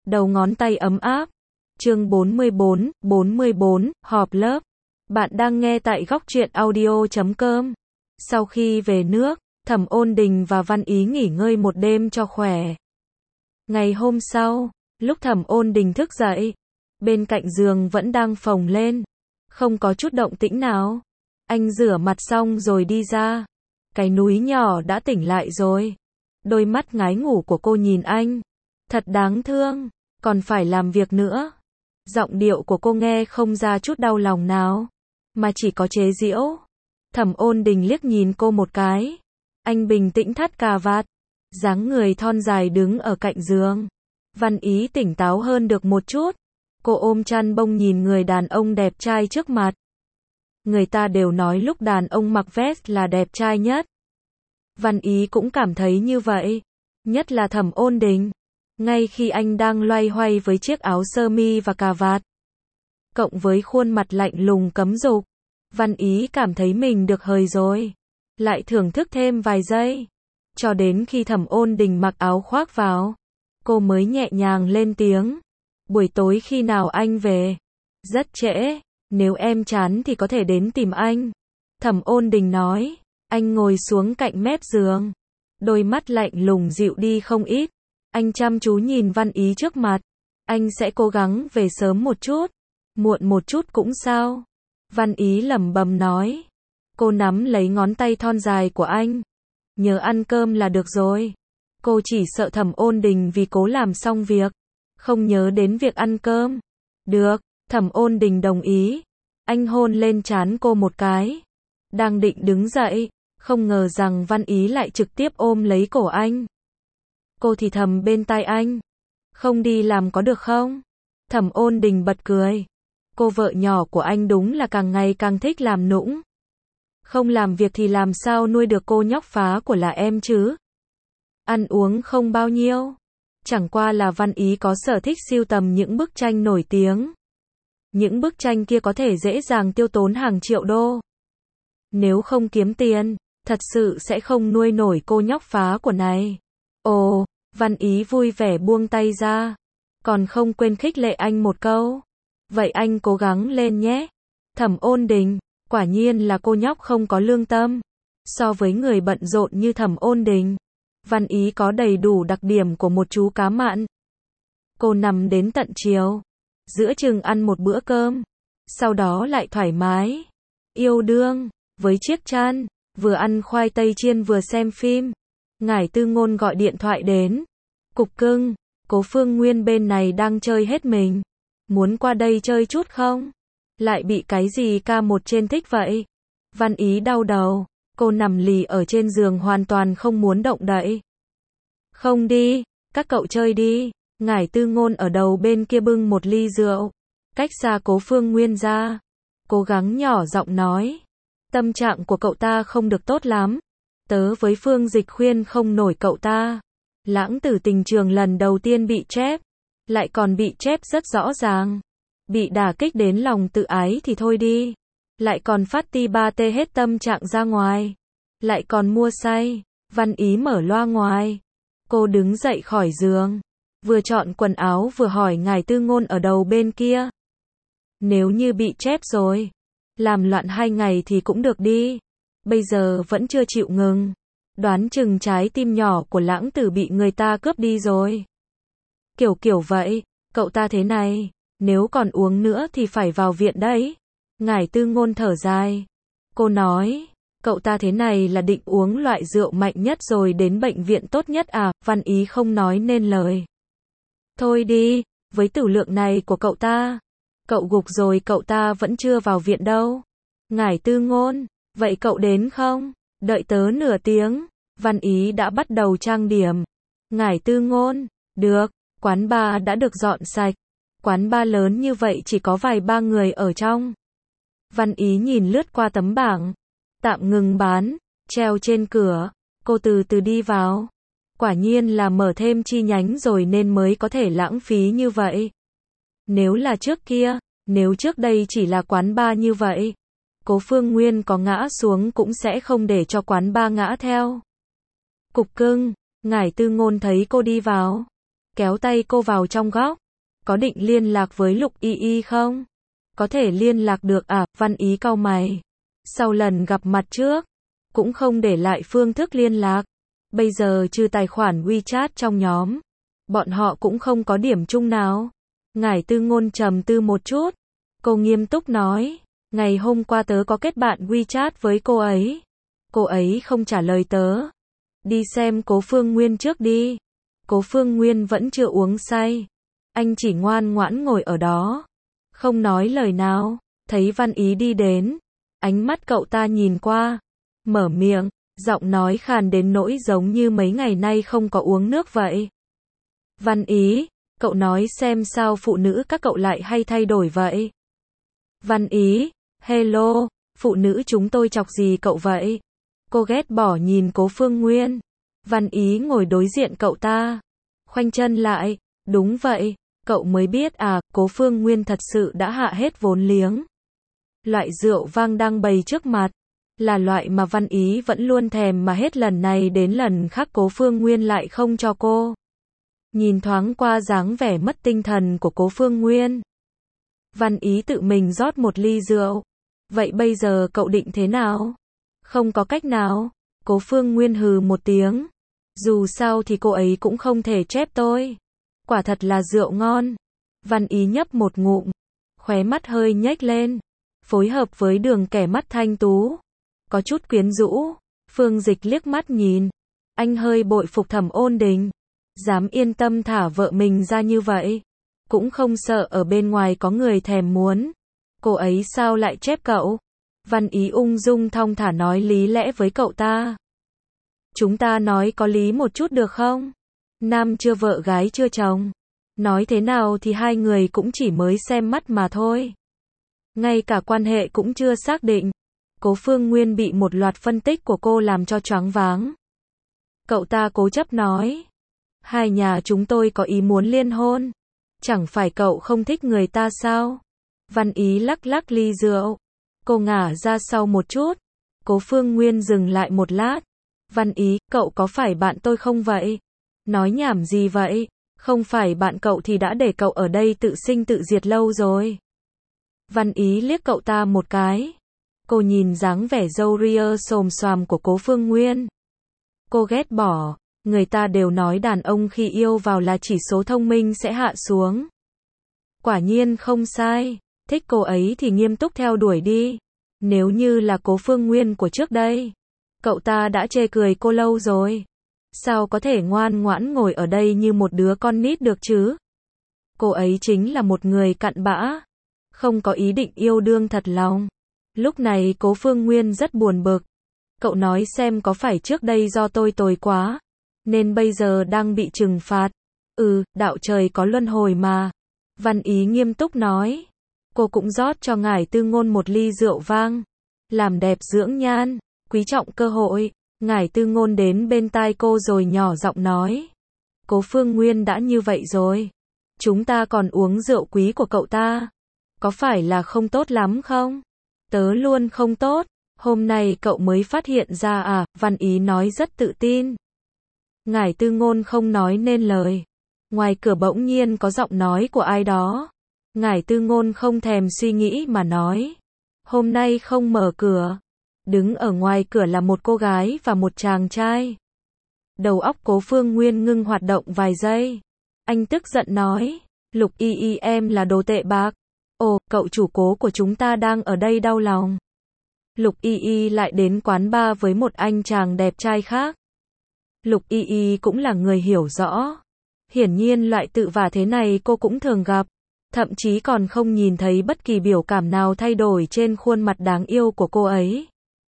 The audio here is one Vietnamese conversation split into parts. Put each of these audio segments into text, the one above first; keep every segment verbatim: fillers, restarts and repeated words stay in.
đầu ngón tay ấm áp. Chương bốn mươi bốn, bốn mươi bốn, họp lớp. Bạn đang nghe tại góc truyện audio chấm com. Sau khi về nước, Thẩm Ôn Đình và Văn Ý nghỉ ngơi một đêm cho khỏe. Ngày hôm sau, lúc Thẩm Ôn Đình thức dậy, bên cạnh giường vẫn đang phồng lên, không có chút động tĩnh nào. Anh rửa mặt xong rồi đi ra. Cái núi nhỏ đã tỉnh lại rồi. Đôi mắt ngái ngủ của cô nhìn anh. Thật đáng thương, còn phải làm việc nữa. Giọng điệu của cô nghe không ra chút đau lòng nào, mà chỉ có chế giễu. Thẩm Ôn Đình liếc nhìn cô một cái. Anh bình tĩnh thắt cà vạt, dáng người thon dài đứng ở cạnh giường. Văn Ý tỉnh táo hơn được một chút. Cô ôm chăn bông nhìn người đàn ông đẹp trai trước mặt. Người ta đều nói lúc đàn ông mặc vest là đẹp trai nhất. Văn Ý cũng cảm thấy như vậy. Nhất là Thẩm Ôn Đình. Ngay khi anh đang loay hoay với chiếc áo sơ mi và cà vạt, cộng với khuôn mặt lạnh lùng cấm dục, Văn Ý cảm thấy mình được hời rồi. Lại thưởng thức thêm vài giây. Cho đến khi Thẩm Ôn Đình mặc áo khoác vào, cô mới nhẹ nhàng lên tiếng. Buổi tối khi nào anh về? Rất trễ, nếu em chán thì có thể đến tìm anh. Thẩm Ôn Đình nói. Anh ngồi xuống cạnh mép giường. Đôi mắt lạnh lùng dịu đi không ít. Anh chăm chú nhìn Văn Ý trước mặt. Anh sẽ cố gắng về sớm một chút. Muộn một chút cũng sao. Văn Ý lẩm bẩm nói. Cô nắm lấy ngón tay thon dài của anh. Nhớ ăn cơm là được rồi. Cô chỉ sợ Thẩm Ôn Đình vì cố làm xong việc, không nhớ đến việc ăn cơm. Được, Thẩm Ôn Đình đồng ý. Anh hôn lên trán cô một cái. Đang định đứng dậy, không ngờ rằng Văn Ý lại trực tiếp ôm lấy cổ anh. Cô thì thầm bên tai anh. Không đi làm có được không? Thẩm Ôn Đình bật cười. Cô vợ nhỏ của anh đúng là càng ngày càng thích làm nũng. Không làm việc thì làm sao nuôi được cô nhóc phá của là em chứ? Ăn uống không bao nhiêu. Chẳng qua là Văn Ý có sở thích sưu tầm những bức tranh nổi tiếng. Những bức tranh kia có thể dễ dàng tiêu tốn hàng triệu đô. Nếu không kiếm tiền, thật sự sẽ không nuôi nổi cô nhóc phá của này. Ồ, Văn Ý vui vẻ buông tay ra. Còn không quên khích lệ anh một câu. Vậy anh cố gắng lên nhé. Thẩm Ôn Đình, quả nhiên là cô nhóc không có lương tâm. So với người bận rộn như Thẩm Ôn Đình, Văn Ý có đầy đủ đặc điểm của một chú cá mặn. Cô nằm đến tận chiều. Giữa chừng ăn một bữa cơm. Sau đó lại thoải mái. Yêu đương. Với chiếc chăn. Vừa ăn khoai tây chiên vừa xem phim. Ngải Tư Ngôn gọi điện thoại đến. Cục cưng, Cố Phương Nguyên bên này đang chơi hết mình. Muốn qua đây chơi chút không? Lại bị cái gì ca một trên thích vậy? Văn Ý đau đầu. Cô nằm lì ở trên giường hoàn toàn không muốn động đậy. Không đi, các cậu chơi đi. Ngải Tư Ngôn ở đầu bên kia bưng một ly rượu. Cách xa Cố Phương Nguyên ra. Cố gắng nhỏ giọng nói. Tâm trạng của cậu ta không được tốt lắm. Tớ với Phương Dịch khuyên không nổi cậu ta. Lãng tử tình trường lần đầu tiên bị chép. Lại còn bị chép rất rõ ràng. Bị đả kích đến lòng tự ái thì thôi đi. Lại còn phát ti ba tê hết tâm trạng ra ngoài. Lại còn mua say. Văn Ý mở loa ngoài. Cô đứng dậy khỏi giường. Vừa chọn quần áo vừa hỏi Ngải Tư Ngôn ở đầu bên kia. Nếu như bị chép rồi, làm loạn hai ngày thì cũng được đi. Bây giờ vẫn chưa chịu ngừng. Đoán chừng trái tim nhỏ của lãng tử bị người ta cướp đi rồi. Kiểu kiểu vậy, cậu ta thế này, nếu còn uống nữa thì phải vào viện đấy. Ngải Tư Ngôn thở dài. Cô nói, cậu ta thế này là định uống loại rượu mạnh nhất rồi đến bệnh viện tốt nhất à? Văn Ý không nói nên lời. Thôi đi, với tử lượng này của cậu ta, cậu gục rồi cậu ta vẫn chưa vào viện đâu. Ngải Tư Ngôn, vậy cậu đến không? Đợi tớ nửa tiếng. Văn Ý đã bắt đầu trang điểm. Ngải Tư Ngôn, được, quán bar đã được dọn sạch. Quán bar lớn như vậy chỉ có vài ba người ở trong. Văn Ý nhìn lướt qua tấm bảng. Tạm ngừng bán, treo trên cửa. Cô từ từ đi vào. Quả nhiên là mở thêm chi nhánh rồi nên mới có thể lãng phí như vậy. Nếu là trước kia, nếu trước đây chỉ là quán bar như vậy, Cố Phương Nguyên có ngã xuống cũng sẽ không để cho quán bar ngã theo. Cục cưng, Ngải Tư Ngôn thấy cô đi vào. kéo tay cô vào trong góc. Có định liên lạc với Lục Y Y không? Có thể liên lạc được à? Văn Ý cau mày. Sau lần gặp mặt trước, cũng không để lại phương thức liên lạc. Bây giờ trừ tài khoản WeChat trong nhóm, bọn họ cũng không có điểm chung nào. Ngải Tư Ngôn trầm tư một chút. Cô nghiêm túc nói, ngày hôm qua tớ có kết bạn WeChat với cô ấy. Cô ấy không trả lời tớ. Đi xem Cố Phương Nguyên trước đi. Cố Phương Nguyên vẫn chưa uống say. Anh chỉ ngoan ngoãn ngồi ở đó, không nói lời nào. Thấy Văn Ý đi đến, ánh mắt cậu ta nhìn qua, mở miệng, giọng nói khàn đến nỗi giống như mấy ngày nay không có uống nước vậy. Văn Ý, cậu nói xem sao phụ nữ các cậu lại hay thay đổi vậy? Văn Ý, hello, phụ nữ chúng tôi chọc gì cậu vậy? Cô ghét bỏ nhìn Cố Phương Nguyên. Văn Ý ngồi đối diện cậu ta, khoanh chân lại, đúng vậy, cậu mới biết à, Cố Phương Nguyên thật sự đã hạ hết vốn liếng. Loại rượu vang đang bày trước mặt, là loại mà Văn Ý vẫn luôn thèm mà hết lần này đến lần khác Cố Phương Nguyên lại không cho cô. Nhìn thoáng qua dáng vẻ mất tinh thần của Cố Phương Nguyên, Văn Ý tự mình rót một ly rượu. Vậy bây giờ cậu định thế nào? Không có cách nào. Cố Phương Nguyên hừ một tiếng. Dù sao thì cô ấy cũng không thể trép tôi. Quả thật là rượu ngon. Văn Ý nhấp một ngụm, khóe mắt hơi nhếch lên, phối hợp với đường kẻ mắt thanh tú, có chút quyến rũ. Phương Dịch liếc mắt nhìn, anh hơi bội phục Thẩm Ôn Đình, dám yên tâm thả vợ mình ra như vậy, cũng không sợ ở bên ngoài có người thèm muốn. Cô ấy sao lại chép cậu? Văn Ý ung dung thong thả nói lý lẽ với cậu ta. Chúng ta nói có lý một chút được không? Nam chưa vợ gái chưa chồng. Nói thế nào thì hai người cũng chỉ mới xem mắt mà thôi. Ngay cả quan hệ cũng chưa xác định. Cố Phương Nguyên bị một loạt phân tích của cô làm cho choáng váng. Cậu ta cố chấp nói, hai nhà chúng tôi có ý muốn liên hôn. Chẳng phải cậu không thích người ta sao? Văn Ý lắc lắc ly rượu. Cô ngả ra sau một chút. Cố Phương Nguyên dừng lại một lát. Văn Ý, cậu có phải bạn tôi không vậy? Nói nhảm gì vậy? Không phải bạn cậu thì đã để cậu ở đây tự sinh tự diệt lâu rồi. Văn Ý liếc cậu ta một cái. Cô nhìn dáng vẻ râu ria xồm xoàm của Cố Phương Nguyên. Cô ghét bỏ. Người ta đều nói đàn ông khi yêu vào là chỉ số thông minh sẽ hạ xuống. Quả nhiên không sai. Thích cô ấy thì nghiêm túc theo đuổi đi. Nếu như là Cố Phương Nguyên của trước đây, cậu ta đã chê cười cô lâu rồi. Sao có thể ngoan ngoãn ngồi ở đây như một đứa con nít được chứ? Cô ấy chính là một người cặn bã, không có ý định yêu đương thật lòng. Lúc này Cố Phương Nguyên rất buồn bực. Cậu nói xem có phải trước đây do tôi tồi quá, nên bây giờ đang bị trừng phạt? Ừ, đạo trời có luân hồi mà. Văn Ý nghiêm túc nói. Cô cũng rót cho Ngải Tư Ngôn một ly rượu vang. Làm đẹp dưỡng nhan, quý trọng cơ hội. Ngải Tư Ngôn đến bên tai cô rồi nhỏ giọng nói. Cố Phương Nguyên đã như vậy rồi, chúng ta còn uống rượu quý của cậu ta. Có phải là không tốt lắm không? Tớ luôn không tốt. Hôm nay cậu mới phát hiện ra à? Văn Ý nói rất tự tin. Ngải Tư Ngôn không nói nên lời. Ngoài cửa bỗng nhiên có giọng nói của ai đó. Ngải Tư Ngôn không thèm suy nghĩ mà nói. Hôm nay không mở cửa. Đứng ở ngoài cửa là một cô gái và một chàng trai. Đầu óc Cố Phương Nguyên ngưng hoạt động vài giây. Anh tức giận nói. Lục Y Y em là đồ tệ bạc. Ồ, cậu chủ Cố của chúng ta đang ở đây đau lòng. Lục Y Y lại đến quán bar với một anh chàng đẹp trai khác. Lục Y Y cũng là người hiểu rõ. Hiển nhiên loại tự vả thế này cô cũng thường gặp. Thậm chí còn không nhìn thấy bất kỳ biểu cảm nào thay đổi trên khuôn mặt đáng yêu của cô ấy.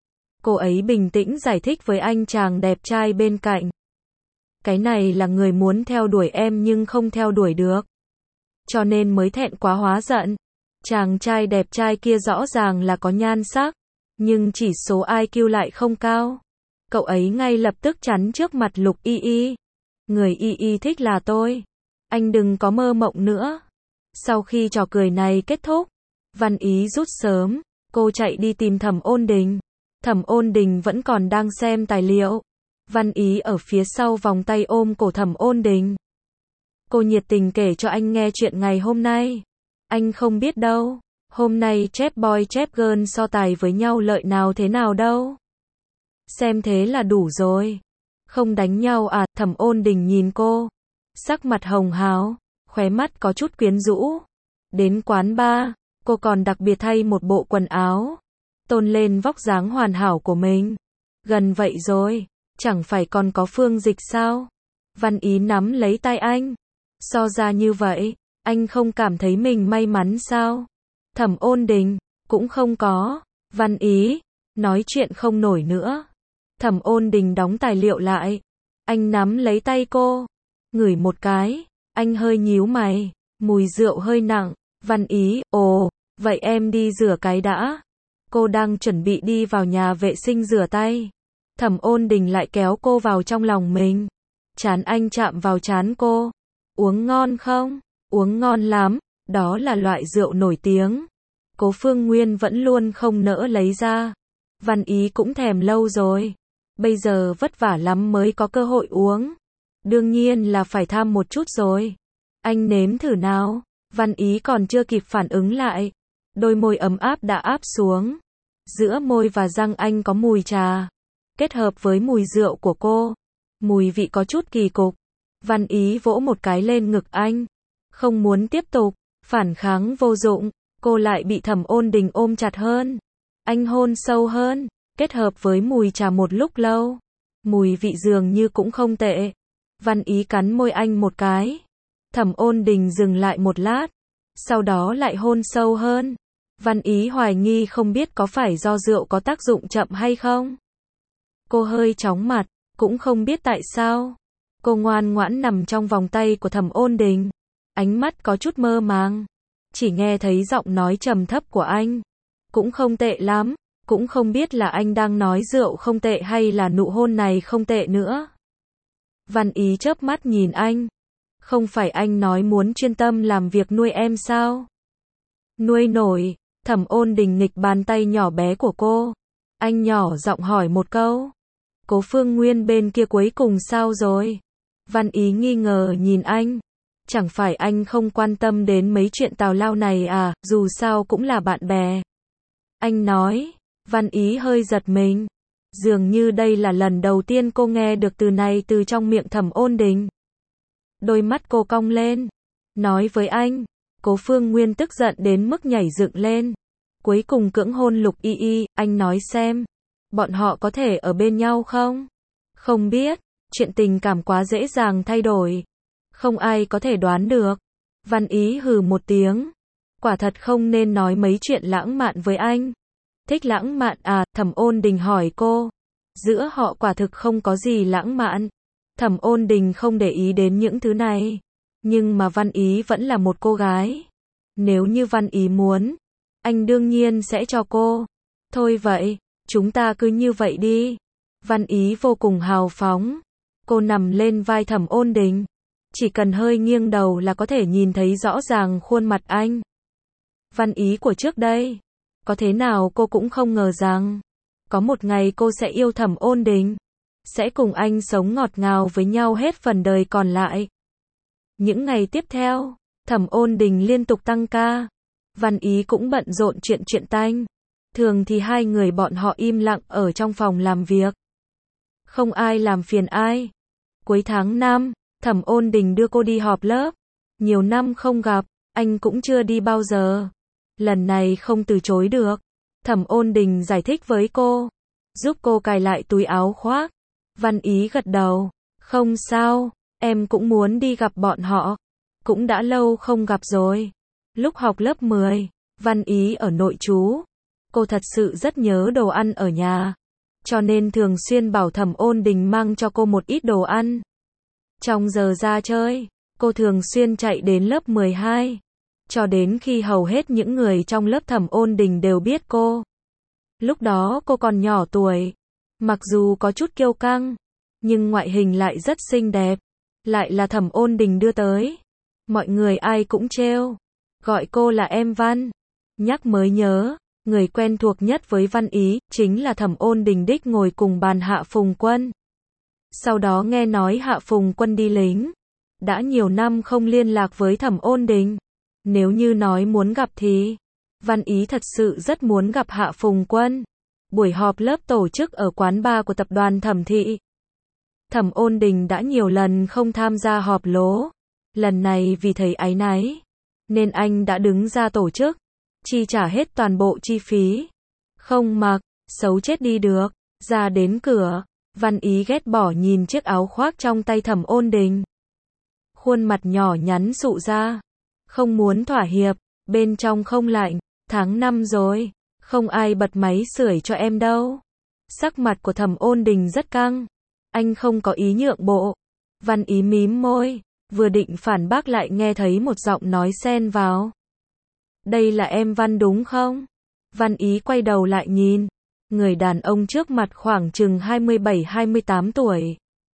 Cô ấy bình tĩnh giải thích với anh chàng đẹp trai bên cạnh. Cái này là người muốn theo đuổi em nhưng không theo đuổi được. Cho nên mới thẹn quá hóa giận. Chàng trai đẹp trai kia rõ ràng là có nhan sắc, nhưng chỉ số i kiu lại không cao. Cậu ấy ngay lập tức chắn trước mặt Lục Y Y. Người Y Y thích là tôi. Anh đừng có mơ mộng nữa. Sau khi trò cười này kết thúc, Văn Ý rút sớm, cô chạy đi tìm Thẩm Ôn Đình. Thẩm Ôn Đình vẫn còn đang xem tài liệu. Văn Ý ở phía sau vòng tay ôm cổ Thẩm Ôn Đình. Cô nhiệt tình kể cho anh nghe chuyện ngày hôm nay. Anh không biết đâu. Hôm nay chép boy chép girl so tài với nhau lợi nào thế nào đâu. Xem thế là đủ rồi. Không đánh nhau à? Thẩm Ôn Đình nhìn cô. Sắc mặt hồng hào, khóe mắt có chút quyến rũ. Đến quán bar, cô còn đặc biệt thay một bộ quần áo. Tôn lên vóc dáng hoàn hảo của mình. Gần vậy rồi, chẳng phải còn có Phương Dịch sao? Văn Ý nắm lấy tay anh. So ra như vậy, anh không cảm thấy mình may mắn sao? Thẩm Ôn Đình, cũng không có. Văn Ý, nói chuyện không nổi nữa. Thẩm Ôn Đình đóng tài liệu lại. Anh nắm lấy tay cô. Ngửi một cái, anh hơi nhíu mày. Mùi rượu hơi nặng. Văn Ý, ồ, vậy em đi rửa cái đã. Cô đang chuẩn bị đi vào nhà vệ sinh rửa tay. Thẩm Ôn Đình lại kéo cô vào trong lòng mình. Trán anh chạm vào trán cô. Uống ngon không? Uống ngon lắm, đó là loại rượu nổi tiếng. Cố Phương Nguyên vẫn luôn không nỡ lấy ra. Văn Ý cũng thèm lâu rồi. Bây giờ vất vả lắm mới có cơ hội uống. Đương nhiên là phải tham một chút rồi. Anh nếm thử nào. Văn Ý còn chưa kịp phản ứng lại. Đôi môi ấm áp đã áp xuống. Giữa môi và răng anh có mùi trà. Kết hợp với mùi rượu của cô. Mùi vị có chút kỳ cục. Văn Ý vỗ một cái lên ngực anh. Không muốn tiếp tục. Phản kháng vô dụng. Cô lại bị Thẩm Ôn Đình ôm chặt hơn. Anh hôn sâu hơn. Kết hợp với mùi trà một lúc lâu. Mùi vị dường như cũng không tệ. Văn Ý cắn môi anh một cái. Thẩm Ôn Đình dừng lại một lát. Sau đó lại hôn sâu hơn. Văn Ý hoài nghi không biết có phải do rượu có tác dụng chậm hay không. Cô hơi chóng mặt, cũng không biết tại sao. Cô ngoan ngoãn nằm trong vòng tay của Thẩm Ôn Đình. Ánh mắt có chút mơ màng. Chỉ nghe thấy giọng nói trầm thấp của anh. Cũng không tệ lắm. Cũng không biết là anh đang nói rượu không tệ hay là nụ hôn này không tệ nữa. Văn Ý chớp mắt nhìn anh. Không phải anh nói muốn chuyên tâm làm việc nuôi em sao? Nuôi nổi. Thẩm Ôn Đình nghịch bàn tay nhỏ bé của cô. Anh nhỏ giọng hỏi một câu. Cố Phương Nguyên bên kia cuối cùng sao rồi? Văn Ý nghi ngờ nhìn anh. Chẳng phải anh không quan tâm đến mấy chuyện tào lao này à, dù sao cũng là bạn bè. Anh nói. Văn Ý hơi giật mình. Dường như đây là lần đầu tiên cô nghe được từ này từ trong miệng Thẩm Ôn Đình. Đôi mắt cô cong lên. Nói với anh. Cố Phương Nguyên tức giận đến mức nhảy dựng lên. Cuối cùng cưỡng hôn Lục Y Y, anh nói xem. Bọn họ có thể ở bên nhau không? Không biết. Chuyện tình cảm quá dễ dàng thay đổi. Không ai có thể đoán được. Văn Ý hừ một tiếng. Quả thật không nên nói mấy chuyện lãng mạn với anh. Thích lãng mạn à? Thẩm Ôn Đình hỏi cô. Giữa họ quả thực không có gì lãng mạn. Thẩm Ôn Đình không để ý đến những thứ này. Nhưng mà Văn Ý vẫn là một cô gái. Nếu như Văn Ý muốn, anh đương nhiên sẽ cho cô. Thôi vậy, chúng ta cứ như vậy đi. Văn Ý vô cùng hào phóng. Cô nằm lên vai Thẩm Ôn Đình. Chỉ cần hơi nghiêng đầu là có thể nhìn thấy rõ ràng khuôn mặt anh. Văn Ý của trước đây. Có thế nào cô cũng không ngờ rằng. Có một ngày cô sẽ yêu Thẩm Ôn Đình. Sẽ cùng anh sống ngọt ngào với nhau hết phần đời còn lại. Những ngày tiếp theo, Thẩm Ôn Đình liên tục tăng ca. Văn Ý cũng bận rộn chuyện chuyện tanh. Thường thì hai người bọn họ im lặng ở trong phòng làm việc. Không ai làm phiền ai. Cuối tháng năm, Thẩm Ôn Đình đưa cô đi họp lớp. Nhiều năm không gặp, anh cũng chưa đi bao giờ. Lần này không từ chối được. Thẩm Ôn Đình giải thích với cô. Giúp cô cài lại túi áo khoác. Văn Ý gật đầu. Không sao, em cũng muốn đi gặp bọn họ. Cũng đã lâu không gặp rồi. Lúc học lớp mười, Văn Ý ở nội trú. Cô thật sự rất nhớ đồ ăn ở nhà. Cho nên thường xuyên bảo Thẩm Ôn Đình mang cho cô một ít đồ ăn. Trong giờ ra chơi, cô thường xuyên chạy đến lớp mười hai. Cho đến khi hầu hết những người trong lớp Thẩm Ôn Đình đều biết cô. Lúc đó cô còn nhỏ tuổi. Mặc dù có chút kiêu căng, nhưng ngoại hình lại rất xinh đẹp. Lại là Thẩm Ôn Đình đưa tới. Mọi người ai cũng trêu. Gọi cô là em Văn. Nhắc mới nhớ, người quen thuộc nhất với Văn Ý, chính là Thẩm Ôn Đình đích ngồi cùng bàn Hạ Phùng Quân. Sau đó nghe nói Hạ Phùng Quân đi lính. đã nhiều năm không liên lạc với Thẩm Ôn Đình. Nếu như nói muốn gặp thì, Văn Ý thật sự rất muốn gặp Hạ Phùng Quân. Buổi họp lớp tổ chức ở quán bar của tập đoàn Thẩm Thị. Thẩm Ôn Đình đã nhiều lần không tham gia họp lố. Lần này vì thấy áy náy, nên anh đã đứng ra tổ chức, chi trả hết toàn bộ chi phí. Không mặc, xấu chết đi được. Ra đến cửa, Văn Ý ghét bỏ nhìn chiếc áo khoác trong tay Thẩm Ôn Đình. Khuôn mặt nhỏ nhắn sụ ra. Không muốn thỏa hiệp, bên trong không lạnh, tháng năm rồi, không ai bật máy sưởi cho em đâu. Sắc mặt của Thẩm Ôn Đình rất căng. Anh không có ý nhượng bộ. Văn Ý mím môi, vừa định phản bác lại nghe thấy một giọng nói xen vào. Đây là em Văn đúng không? Văn Ý quay đầu lại nhìn. Người đàn ông trước mặt khoảng chừng hai mươi bảy hai mươi tám tuổi.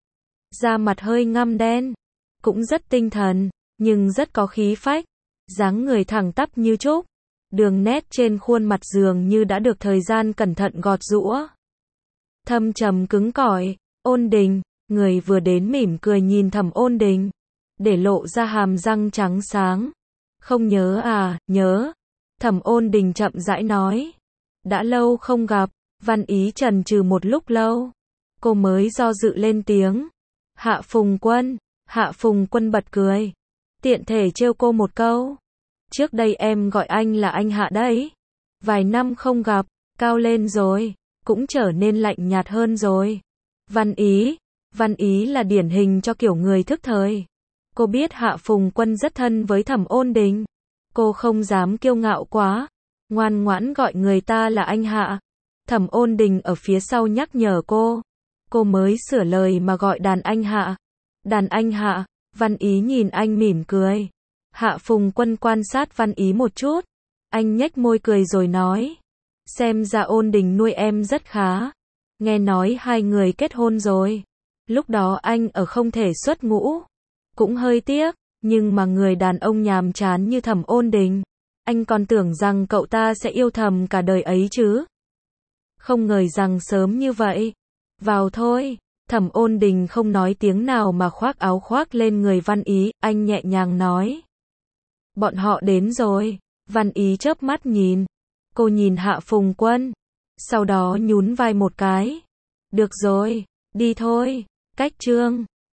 Da mặt hơi ngăm đen. Cũng rất tinh thần, nhưng rất có khí phách. Dáng người thẳng tắp như trúc. Đường nét trên khuôn mặt dường như đã được thời gian cẩn thận gọt giũa. Thâm trầm cứng cỏi. Ôn Đình, người vừa đến mỉm cười nhìn Thẩm Ôn Đình, để lộ ra hàm răng trắng sáng. Không nhớ à, nhớ. Thẩm Ôn Đình chậm rãi nói. Đã lâu không gặp. Văn Ý chần chừ một lúc lâu. Cô mới do dự lên tiếng. Hạ Phùng Quân. Hạ Phùng Quân bật cười. Tiện thể trêu cô một câu. Trước đây em gọi anh là anh Hạ đấy. Vài năm không gặp, cao lên rồi, cũng trở nên lạnh nhạt hơn rồi. Văn Ý. Văn Ý là điển hình cho kiểu người thức thời. Cô biết Hạ Phùng Quân rất thân với Thẩm Ôn Đình. Cô không dám kiêu ngạo quá. Ngoan ngoãn gọi người ta là anh Hạ. Thẩm Ôn Đình ở phía sau nhắc nhở cô. Cô mới sửa lời mà gọi đàn anh Hạ. Đàn anh Hạ. Văn Ý nhìn anh mỉm cười. Hạ Phùng Quân quan sát Văn Ý một chút. Anh nhếch môi cười rồi nói. Xem ra Ôn Đình nuôi em rất khá. Nghe nói hai người kết hôn rồi. Lúc đó anh ở không thể xuất ngũ. Cũng hơi tiếc, nhưng mà người đàn ông nhàm chán như Thẩm Ôn Đình, anh còn tưởng rằng cậu ta sẽ yêu thầm cả đời ấy chứ. Không ngờ rằng sớm như vậy. Vào thôi. Thẩm Ôn Đình không nói tiếng nào mà khoác áo khoác lên người Văn Ý, anh nhẹ nhàng nói. Bọn họ đến rồi. Văn Ý chớp mắt nhìn. Cô nhìn Hạ Phùng Quân. Sau đó nhún vai một cái. Được rồi, đi thôi. Cách chương